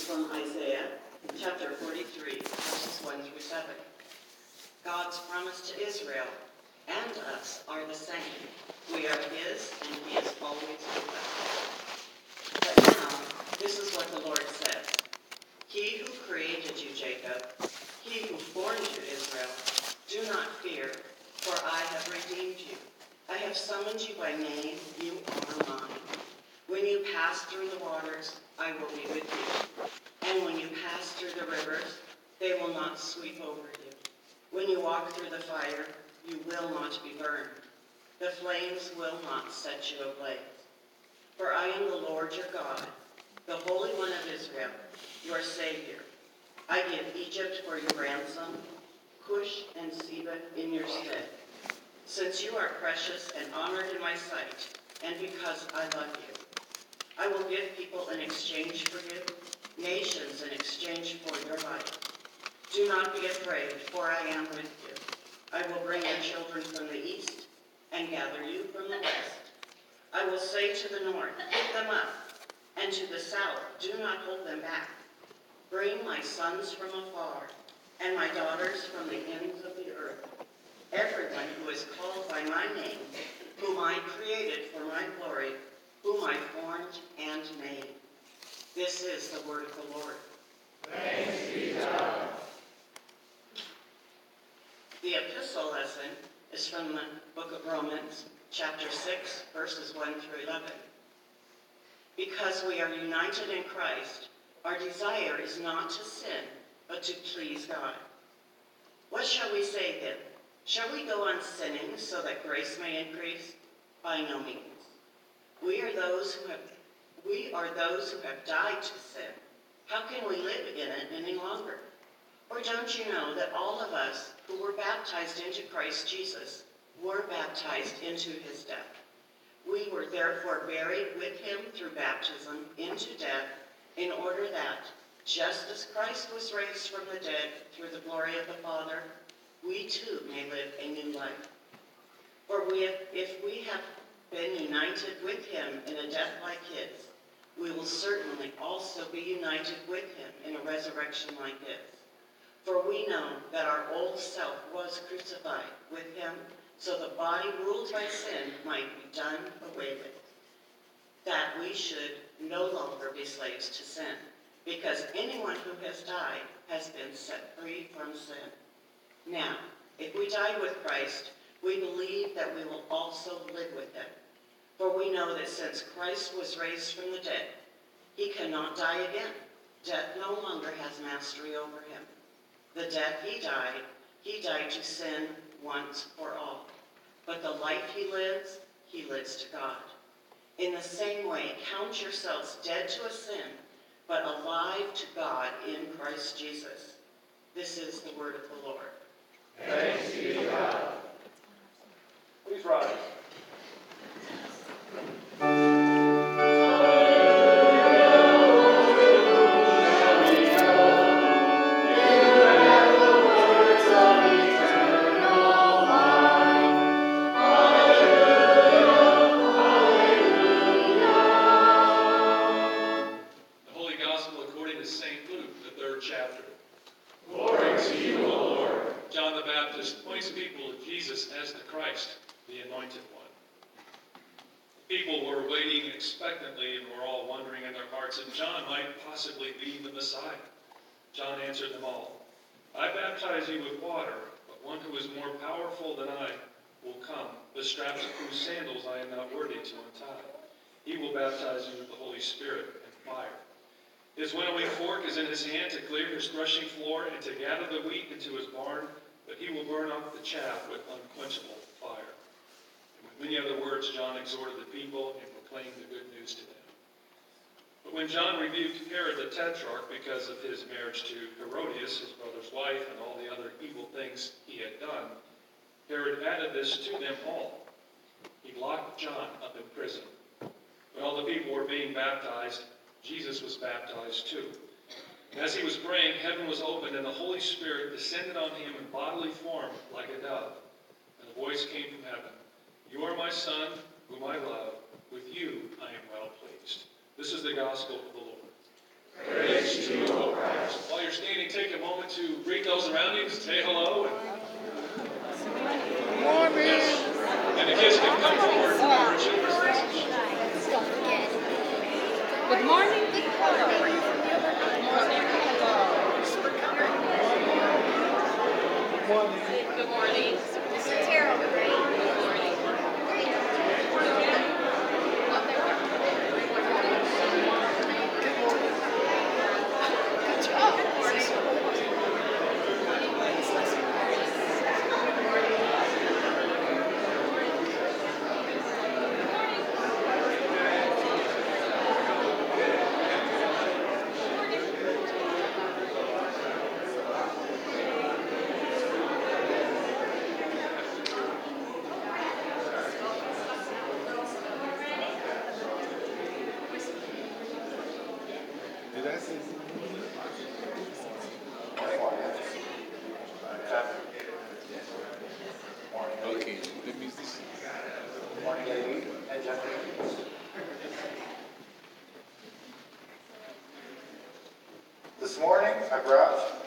from Isaiah chapter 43, verses 1 through 7. God's promise to Israel and us are the same. We are his, and he is always with us. But now, this is what the Lord says. He who created you, Jacob, he who formed you, Israel, do not fear, for I have redeemed you. I have summoned you by name, you are mine. When you pass through the waters, I will be with you. And when you pass through the rivers, they will not sweep over you. When you walk through the fire, you will not be burned. The flames will not set you ablaze. For I am the Lord your God, the Holy One of Israel, your Savior. I give Egypt for your ransom, Cush and Seba in your stead. Since you are precious and honored in my sight, and because I love you, I will give people in exchange for you, nations in exchange for your life. Do not be afraid, for I am with you. I will bring your children from the east and gather you from the west. I will say to the north, pick them up, and to the south, do not hold them back. Bring my sons from afar, and my daughters from the ends of the earth. Everyone who is called by my name, whom I created for my glory, whom I formed and made. This is the word of the Lord. Thanks be to God. The epistle lesson is from the book of Romans, chapter 6, verses 1 through 11. Because we are united in Christ, our desire is not to sin, but to please God. What shall we say then? Shall we go on sinning so that grace may increase? By no means. We are those who have died to sin. How can we live in it any longer? Or don't you know that all of us who were baptized into Christ Jesus were baptized into his death? We were therefore buried with him through baptism into death, in order that, just as Christ was raised from the dead through the glory of the Father, we too may live a new life. For if we have been united with him in a death like his, we will certainly also be united with him in a resurrection like his. For we know that our old self was crucified with him, so the body ruled by sin might be done away with, that we should no longer be slaves to sin, because anyone who has died has been set free from sin. Now, if we died with Christ, we believe that we will also live with him. For we know that since Christ was raised from the dead, he cannot die again. Death no longer has mastery over him. The death he died to sin once for all. But the life he lives to God. In the same way, count yourselves dead to a sin, but alive to God in Christ Jesus. This is the word of the Lord. Thanks be to God. Please rise. As the Christ, the Anointed One. People were waiting expectantly and were all wondering in their hearts if John might possibly be the Messiah. John answered them all, I baptize you with water, but one who is more powerful than I will come, the straps of whose sandals I am not worthy to untie. He will baptize you with the Holy Spirit and fire. His winnowing fork is in his hand to clear his threshing floor and to gather the wheat into his barn, but he will burn up the chaff with unquenchable fire. And with many other words, John exhorted the people and proclaimed the good news to them. But when John rebuked Herod the Tetrarch because of his marriage to Herodias, his brother's wife, and all the other evil things he had done, Herod added this to them all. He locked John up in prison. When all the people were being baptized, Jesus was baptized too. And as he was praying, heaven was opened, and the Holy Spirit descended on him in bodily form like a dove. And a voice came from heaven, You are my Son, whom I love. With you I am well pleased. This is the gospel of the Lord. Praise While you're standing, take a moment to greet those around you, say hello. Yes. And the kids can come forward for children's message. Don't forget. Good morning. Good morning. Good morning. This is Terrell, right? Good morning. Good job. Good morning. Okay, let me see. Morning, ladies and gentlemen. This morning, I brought